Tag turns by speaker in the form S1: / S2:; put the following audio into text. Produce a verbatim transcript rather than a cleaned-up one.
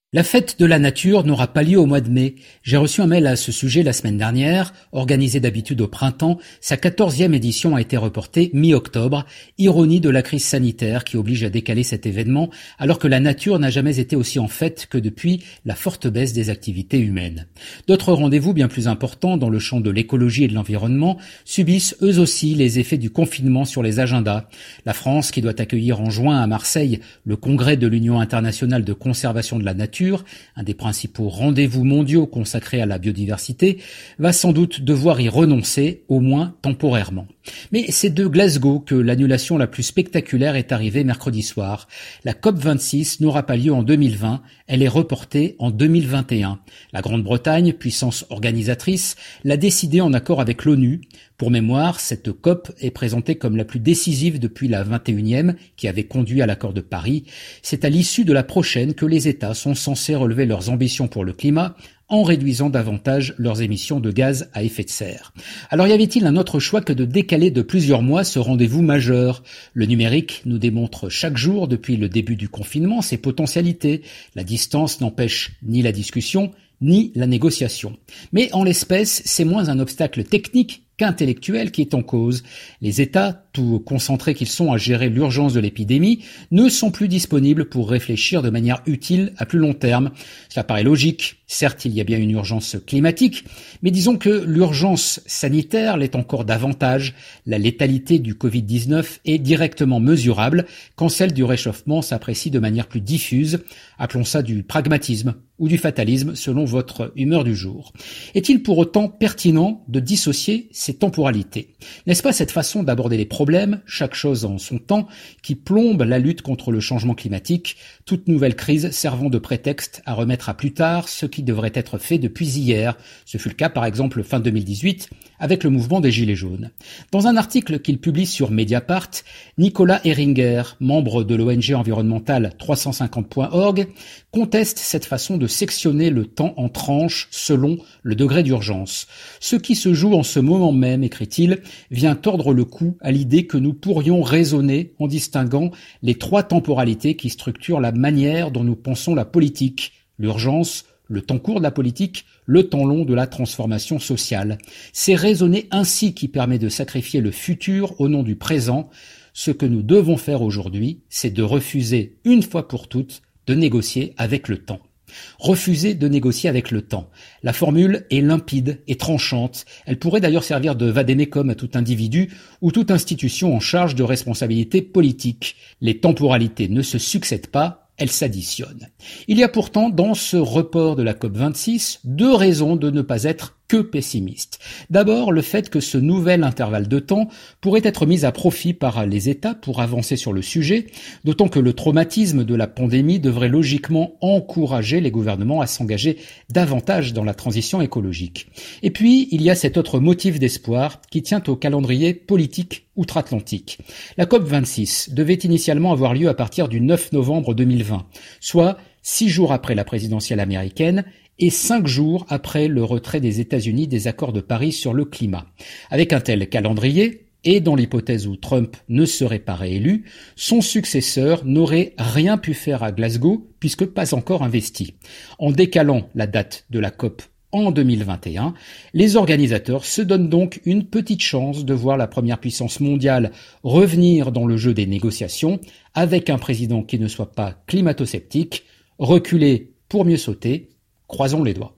S1: La fête de la nature n'aura pas lieu au mois de mai. J'ai reçu un mail à ce sujet la semaine dernière. Organisée d'habitude au printemps, sa quatorzième édition a été reportée mi-octobre. Ironie de la crise sanitaire qui oblige à décaler cet événement alors que la nature n'a jamais été aussi en fête que depuis la forte baisse des activités humaines. D'autres rendez-vous bien plus importants dans le champ de l'écologie et de l'environnement subissent eux aussi les effets du confinement sur les agendas. La France, qui doit accueillir en juin à Marseille le congrès de l'Union internationale de conservation de la nature, un des principaux rendez-vous mondiaux consacrés à la biodiversité, va sans doute devoir y renoncer, au moins temporairement. Mais c'est de Glasgow que l'annulation la plus spectaculaire est arrivée mercredi soir. La COP vingt-six n'aura pas lieu en deux mille vingt, elle est reportée en deux mille vingt et un. La Grande-Bretagne, puissance organisatrice, l'a décidé en accord avec l'ONU. Pour mémoire, cette COP est présentée comme la plus décisive depuis la vingt et unième, qui avait conduit à l'accord de Paris. C'est à l'issue de la prochaine que les États sont censés relever leurs ambitions pour le climat, en réduisant davantage leurs émissions de gaz à effet de serre. Alors y avait-il un autre choix que de décaler de plusieurs mois ce rendez-vous majeur ? Le numérique nous démontre chaque jour depuis le début du confinement ses potentialités. La distance n'empêche ni la discussion, ni la négociation. Mais en l'espèce, c'est moins un obstacle technique qu'intellectuel qui est en cause. Les États, tout concentrés qu'ils sont à gérer l'urgence de l'épidémie, ne sont plus disponibles pour réfléchir de manière utile à plus long terme. Cela paraît logique. Certes, il y a bien une urgence climatique, mais disons que l'urgence sanitaire l'est encore davantage. La létalité du covid dix-neuf est directement mesurable, quand celle du réchauffement s'apprécie de manière plus diffuse. Appelons ça du pragmatisme ou du fatalisme selon votre humeur du jour. Est-il pour autant pertinent de dissocier ces temporalités ? N'est-ce pas cette façon d'aborder les problèmes, chaque chose en son temps, qui plombe la lutte contre le changement climatique, toute nouvelle crise servant de prétexte à remettre à plus tard ce qui devrait être fait depuis hier ? Ce fut le cas par exemple fin deux mille dix-huit avec le mouvement des Gilets jaunes. Dans un article qu'il publie sur Mediapart, Nicolas Heringer, membre de l'O N G environnementale trois cent cinquante point org, conteste cette façon de sectionner le temps en tranches selon le degré d'urgence. Ce qui se joue en ce moment même, écrit-il, vient tordre le cou à l'idée que nous pourrions raisonner en distinguant les trois temporalités qui structurent la manière dont nous pensons la politique, l'urgence, le temps court de la politique, le temps long de la transformation sociale. C'est raisonner ainsi qui permet de sacrifier le futur au nom du présent. Ce que nous devons faire aujourd'hui, c'est de refuser une fois pour toutes de négocier avec le temps. Refuser de négocier avec le temps. La formule est limpide et tranchante. Elle pourrait d'ailleurs servir de vade-mecum à tout individu ou toute institution en charge de responsabilités politiques. Les temporalités ne se succèdent pas, elles s'additionnent. Il y a pourtant dans ce report de la COP vingt-six deux raisons de ne pas être que pessimiste. D'abord, le fait que ce nouvel intervalle de temps pourrait être mis à profit par les États pour avancer sur le sujet, d'autant que le traumatisme de la pandémie devrait logiquement encourager les gouvernements à s'engager davantage dans la transition écologique. Et puis, il y a cet autre motif d'espoir qui tient au calendrier politique outre-Atlantique. La COP vingt-six devait initialement avoir lieu à partir du neuf novembre deux mille vingt, soit six jours après la présidentielle américaine et cinq jours après le retrait des États-Unis des accords de Paris sur le climat. Avec un tel calendrier, et dans l'hypothèse où Trump ne serait pas réélu, son successeur n'aurait rien pu faire à Glasgow puisque pas encore investi. En décalant la date de la COP en deux mille vingt et un, les organisateurs se donnent donc une petite chance de voir la première puissance mondiale revenir dans le jeu des négociations avec un président qui ne soit pas climato-sceptique, reculer pour mieux sauter. Croisons les doigts.